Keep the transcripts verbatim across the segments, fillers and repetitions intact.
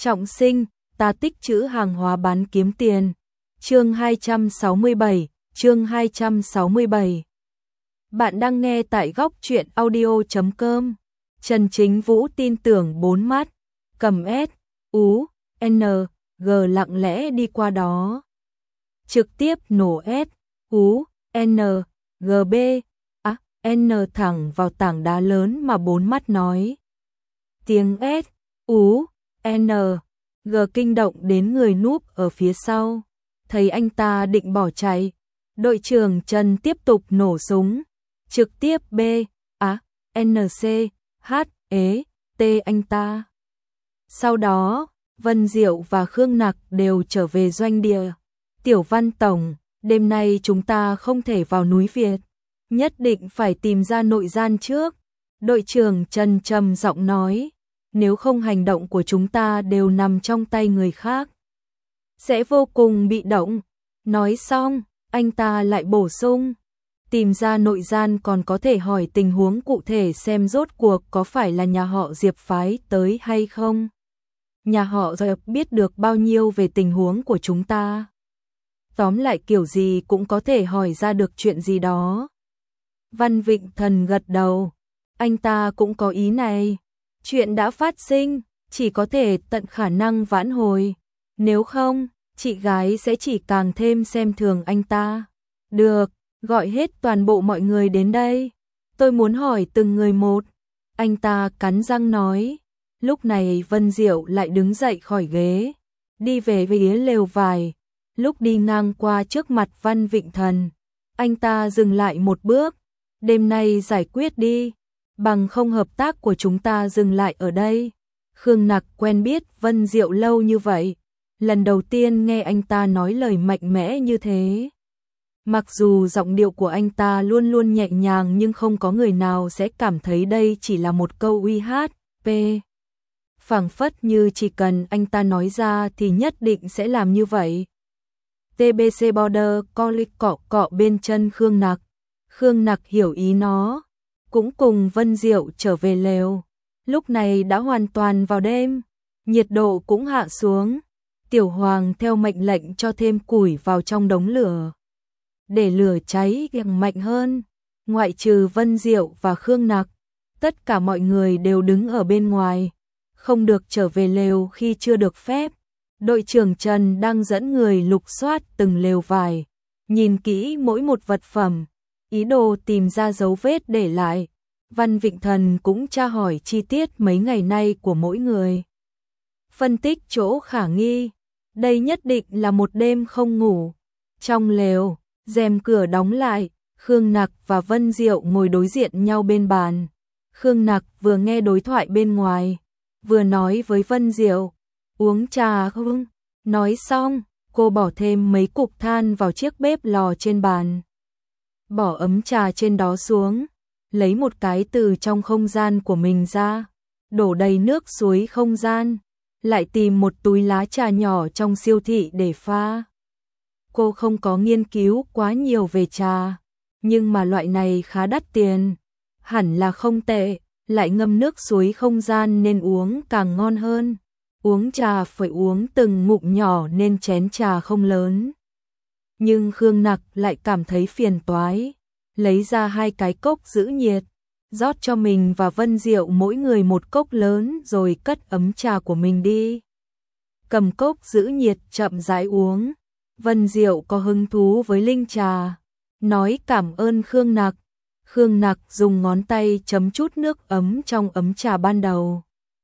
Trọng sinh, ta tích trữ hàng hóa bán kiếm tiền. Chương hai trăm sáu mươi bảy, chương hai trăm sáu mươi bảy. Bạn đang nghe tại góc truyện audio chấm com. Trần Chính Vũ tin tưởng bốn mắt, cầm S, U, N, G lặng lẽ đi qua đó. Trực tiếp nổ S, U, N, G B, à, N thẳng vào tảng đá lớn mà bốn mắt nói. Tiếng S, U, N, G kinh động đến người núp ở phía sau. Thấy anh ta định bỏ chạy, đội trưởng Trần tiếp tục nổ súng. Trực tiếp B, á, N C, H, E, T anh ta. Sau đó, Vân Diệu và Khương Nặc đều trở về doanh địa. Tiểu Văn Tổng, đêm nay chúng ta không thể vào núi Việt. Nhất định phải tìm ra nội gian trước. Đội trưởng Trần trầm giọng nói, nếu không hành động của chúng ta đều nằm trong tay người khác, sẽ vô cùng bị động. Nói xong, anh ta lại bổ sung, tìm ra nội gian còn có thể hỏi tình huống cụ thể xem rốt cuộc có phải là nhà họ Diệp phái tới hay không. Nhà họ Diệp biết được bao nhiêu về tình huống của chúng ta. Tóm lại kiểu gì cũng có thể hỏi ra được chuyện gì đó. Văn Vịnh Thần gật đầu, anh ta cũng có ý này. Chuyện đã phát sinh, chỉ có thể tận khả năng vãn hồi. Nếu không, chị gái sẽ chỉ càng thêm xem thường anh ta. Được, gọi hết toàn bộ mọi người đến đây. Tôi muốn hỏi từng người một. Anh ta cắn răng nói. Lúc này Vân Diệu lại đứng dậy khỏi ghế, đi về phía lều vải. Lúc đi ngang qua trước mặt Văn Vịnh Thần, anh ta dừng lại một bước. Đêm nay giải quyết đi, bằng không hợp tác của chúng ta dừng lại ở đây. Khương Nặc quen biết Vân Diệu lâu như vậy, lần đầu tiên nghe anh ta nói lời mạnh mẽ như thế. Mặc dù giọng điệu của anh ta luôn luôn nhẹ nhàng nhưng không có người nào sẽ cảm thấy đây chỉ là một câu uy hát, p. Phảng phất như chỉ cần anh ta nói ra thì nhất định sẽ làm như vậy. tê bê xê Border Collie cọ cọ bên chân Khương Nặc. Khương Nặc hiểu ý nó, cũng cùng Vân Diệu trở về lều. Lúc này đã hoàn toàn vào đêm, nhiệt độ cũng hạ xuống. Tiểu Hoàng theo mệnh lệnh cho thêm củi vào trong đống lửa, để lửa cháy càng mạnh hơn. Ngoại trừ Vân Diệu và Khương Nặc, tất cả mọi người đều đứng ở bên ngoài, không được trở về lều khi chưa được phép. Đội trưởng Trần đang dẫn người lục soát từng lều vải, nhìn kỹ mỗi một vật phẩm, ý đồ tìm ra dấu vết để lại. Văn Vịnh Thần cũng tra hỏi chi tiết mấy ngày nay của mỗi người, phân tích chỗ khả nghi. Đây nhất định là một đêm không ngủ. Trong lều, rèm cửa đóng lại, Khương Nặc và Vân Diệu ngồi đối diện nhau bên bàn. Khương Nặc vừa nghe đối thoại bên ngoài, vừa nói với Vân Diệu, uống trà không? Nói xong, cô bỏ thêm mấy cục than vào chiếc bếp lò trên bàn, bỏ ấm trà trên đó xuống, lấy một cái từ trong không gian của mình ra, đổ đầy nước suối không gian, lại tìm một túi lá trà nhỏ trong siêu thị để pha. Cô không có nghiên cứu quá nhiều về trà, nhưng mà loại này khá đắt tiền, hẳn là không tệ, lại ngâm nước suối không gian nên uống càng ngon hơn. Uống trà phải uống từng ngụm nhỏ nên chén trà không lớn. Nhưng Khương Nặc lại cảm thấy phiền toái, lấy ra hai cái cốc giữ nhiệt, rót cho mình và Vân Diệu mỗi người một cốc lớn rồi cất ấm trà của mình đi. Cầm cốc giữ nhiệt chậm rãi uống. Vân Diệu có hứng thú với linh trà, nói cảm ơn Khương Nặc. Khương Nặc dùng ngón tay chấm chút nước ấm trong ấm trà ban đầu,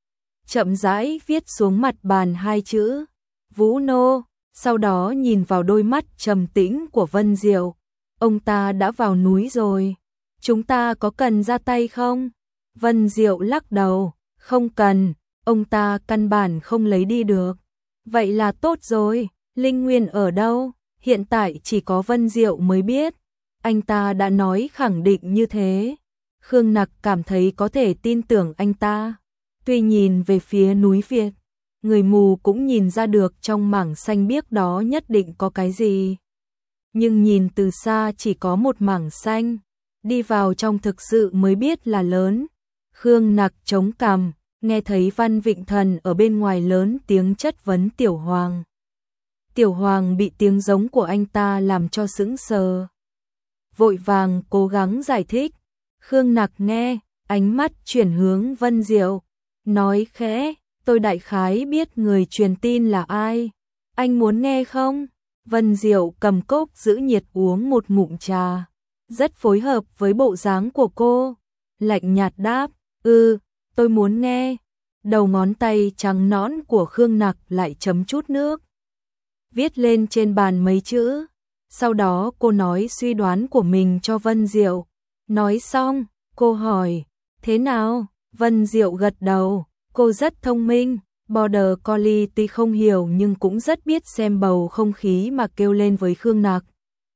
chậm rãi viết xuống mặt bàn hai chữ Vũ Nô, sau đó nhìn vào đôi mắt trầm tĩnh của Vân Diệu. Ông ta đã vào núi rồi, chúng ta có cần ra tay không? Vân Diệu lắc đầu, không cần, ông ta căn bản không lấy đi được. Vậy là tốt rồi, linh nguyên ở đâu? Hiện tại chỉ có Vân Diệu mới biết. Anh ta đã nói khẳng định như thế. Khương Nặc cảm thấy có thể tin tưởng anh ta. Tuy nhìn về phía núi Việt, người mù cũng nhìn ra được trong mảng xanh biếc đó nhất định có cái gì. Nhưng nhìn từ xa chỉ có một mảng xanh, đi vào trong thực sự mới biết là lớn. Khương Nặc chống cằm, nghe thấy Văn Vịnh Thần ở bên ngoài lớn tiếng chất vấn Tiểu Hoàng. Tiểu Hoàng bị tiếng giống của anh ta làm cho sững sờ. Vội vàng cố gắng giải thích. Khương Nặc nghe, ánh mắt chuyển hướng Vân Diệu, nói khẽ, tôi đại khái biết người truyền tin là ai. Anh muốn nghe không? Vân Diệu cầm cốc giữ nhiệt uống một ngụm trà. Rất phối hợp với bộ dáng của cô. Lạnh nhạt đáp, ừ, tôi muốn nghe. Đầu ngón tay trắng nõn của Khương Nặc lại chấm chút nước. Viết lên trên bàn mấy chữ. Sau đó cô nói suy đoán của mình cho Vân Diệu. Nói xong, cô hỏi, thế nào? Vân Diệu gật đầu, cô rất thông minh. Border Collie tuy không hiểu nhưng cũng rất biết xem bầu không khí mà kêu lên với Khương Nặc.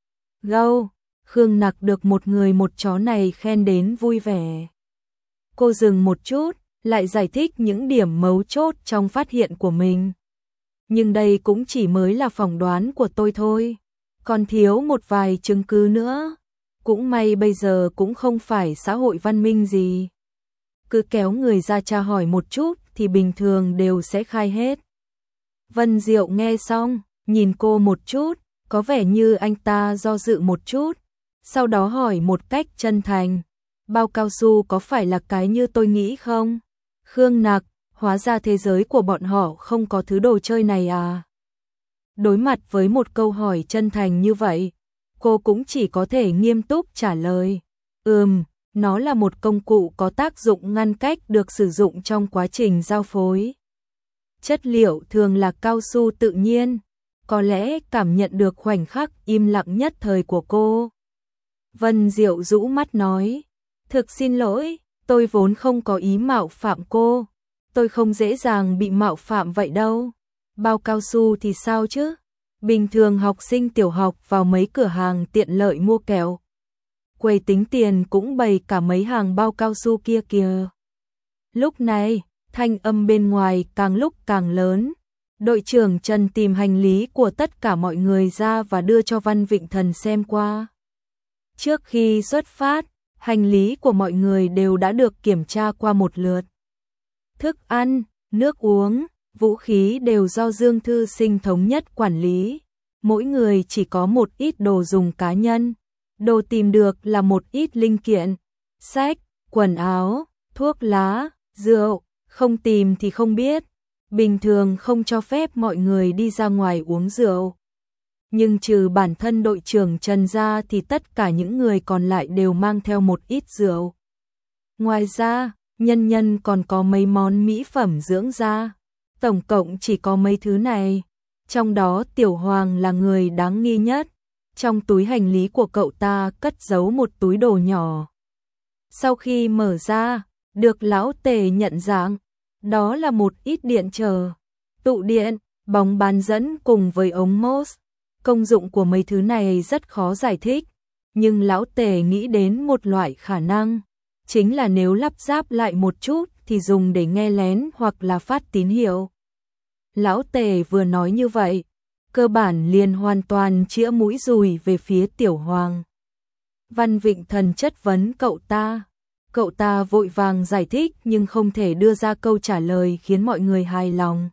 Gâu, Khương Nặc được một người một chó này khen đến vui vẻ. Cô dừng một chút, lại giải thích những điểm mấu chốt trong phát hiện của mình. Nhưng đây cũng chỉ mới là phỏng đoán của tôi thôi. Còn thiếu một vài chứng cứ nữa. Cũng may bây giờ cũng không phải xã hội văn minh gì. Cứ kéo người ra tra hỏi một chút thì bình thường đều sẽ khai hết. Vân Diệu nghe xong, nhìn cô một chút, có vẻ như anh ta do dự một chút. Sau đó hỏi một cách chân thành, bao cao su có phải là cái như tôi nghĩ không? Khương Nặc, hóa ra thế giới của bọn họ không có thứ đồ chơi này à? Đối mặt với một câu hỏi chân thành như vậy, cô cũng chỉ có thể nghiêm túc trả lời. Ừm, nó là một công cụ có tác dụng ngăn cách được sử dụng trong quá trình giao phối. Chất liệu thường là cao su tự nhiên, có lẽ cảm nhận được khoảnh khắc im lặng nhất thời của cô. Vân Diệu rũ mắt nói, thực xin lỗi, tôi vốn không có ý mạo phạm cô, tôi không dễ dàng bị mạo phạm vậy đâu. Bao cao su thì sao chứ? Bình thường học sinh tiểu học vào mấy cửa hàng tiện lợi mua kẹo, quầy tính tiền cũng bày cả mấy hàng bao cao su kia kìa. Lúc này, thanh âm bên ngoài càng lúc càng lớn. Đội trưởng Trần tìm hành lý của tất cả mọi người ra và đưa cho Văn Vịnh Thần xem qua. Trước khi xuất phát, hành lý của mọi người đều đã được kiểm tra qua một lượt. Thức ăn, nước uống, vũ khí đều do Dương Thư Sinh thống nhất quản lý. Mỗi người chỉ có một ít đồ dùng cá nhân. Đồ tìm được là một ít linh kiện, sách, quần áo, thuốc lá, rượu, không tìm thì không biết. Bình thường không cho phép mọi người đi ra ngoài uống rượu. Nhưng trừ bản thân đội trưởng Trần ra thì tất cả những người còn lại đều mang theo một ít rượu. Ngoài ra, nhân nhân còn có mấy món mỹ phẩm dưỡng da. Tổng cộng chỉ có mấy thứ này. Trong đó Tiểu Hoàng là người đáng nghi nhất. Trong túi hành lý của cậu ta cất giấu một túi đồ nhỏ. Sau khi mở ra, được lão Tề nhận dạng, đó là một ít điện trở, tụ điện, bóng bán dẫn cùng với ống mốt. Công dụng của mấy thứ này rất khó giải thích, nhưng lão Tề nghĩ đến một loại khả năng, chính là nếu lắp ráp lại một chút thì dùng để nghe lén hoặc là phát tín hiệu. Lão Tề vừa nói như vậy, cơ bản liền hoàn toàn chĩa mũi dùi về phía Tiểu Hoàng. Văn Vịnh Thần chất vấn cậu ta. Cậu ta vội vàng giải thích nhưng không thể đưa ra câu trả lời khiến mọi người hài lòng.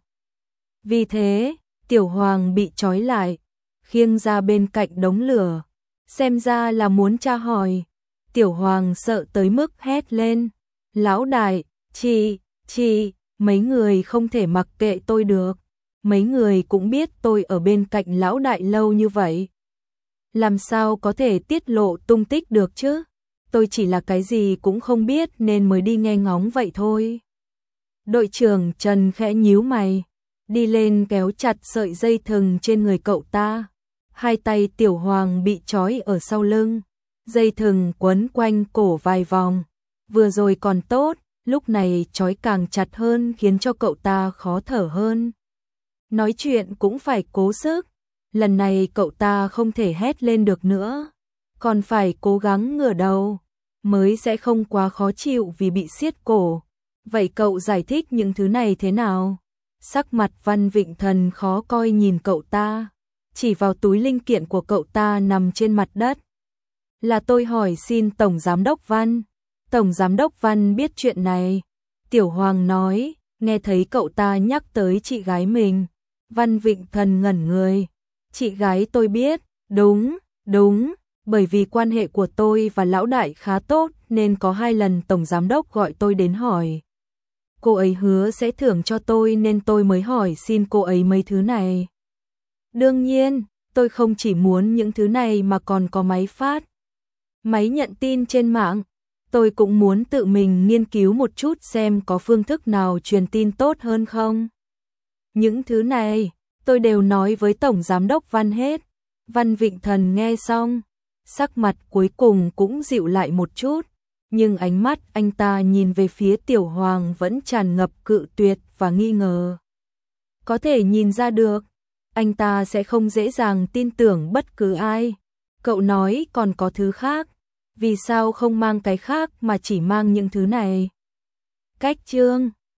Vì thế, Tiểu Hoàng bị trói lại, khiêng ra bên cạnh đống lửa. Xem ra là muốn tra hỏi. Tiểu Hoàng sợ tới mức hét lên. Lão đại, chị, chị, mấy người không thể mặc kệ tôi được. Mấy người cũng biết tôi ở bên cạnh lão đại lâu như vậy. Làm sao có thể tiết lộ tung tích được chứ? Tôi chỉ là cái gì cũng không biết nên mới đi nghe ngóng vậy thôi. Đội trưởng Trần khẽ nhíu mày, đi lên kéo chặt sợi dây thừng trên người cậu ta. Hai tay Tiểu Hoàng bị trói ở sau lưng, dây thừng quấn quanh cổ vài vòng. Vừa rồi còn tốt, lúc này trói càng chặt hơn khiến cho cậu ta khó thở hơn. Nói chuyện cũng phải cố sức, lần này cậu ta không thể hét lên được nữa, còn phải cố gắng ngửa đầu, mới sẽ không quá khó chịu vì bị siết cổ. Vậy cậu giải thích những thứ này thế nào? Sắc mặt Văn Vịnh Thần khó coi nhìn cậu ta, chỉ vào túi linh kiện của cậu ta nằm trên mặt đất. Là tôi hỏi xin Tổng Giám đốc Văn. Tổng Giám đốc Văn biết chuyện này. Tiểu Hoàng nói, nghe thấy cậu ta nhắc tới chị gái mình. Văn Vịnh Thần ngẩn người. Chị gái tôi biết, đúng, đúng, bởi vì quan hệ của tôi và lão đại khá tốt nên có hai lần tổng giám đốc gọi tôi đến hỏi. Cô ấy hứa sẽ thưởng cho tôi nên tôi mới hỏi xin cô ấy mấy thứ này. Đương nhiên, tôi không chỉ muốn những thứ này mà còn có máy phát, máy nhận tin trên mạng. Tôi cũng muốn tự mình nghiên cứu một chút xem có phương thức nào truyền tin tốt hơn không. Những thứ này, tôi đều nói với Tổng Giám đốc Văn hết. Văn Vịnh Thần nghe xong, sắc mặt cuối cùng cũng dịu lại một chút, nhưng ánh mắt anh ta nhìn về phía Tiểu Hoàng vẫn tràn ngập cự tuyệt và nghi ngờ. Có thể nhìn ra được, anh ta sẽ không dễ dàng tin tưởng bất cứ ai. Cậu nói còn có thứ khác, vì sao không mang cái khác mà chỉ mang những thứ này? Cách chương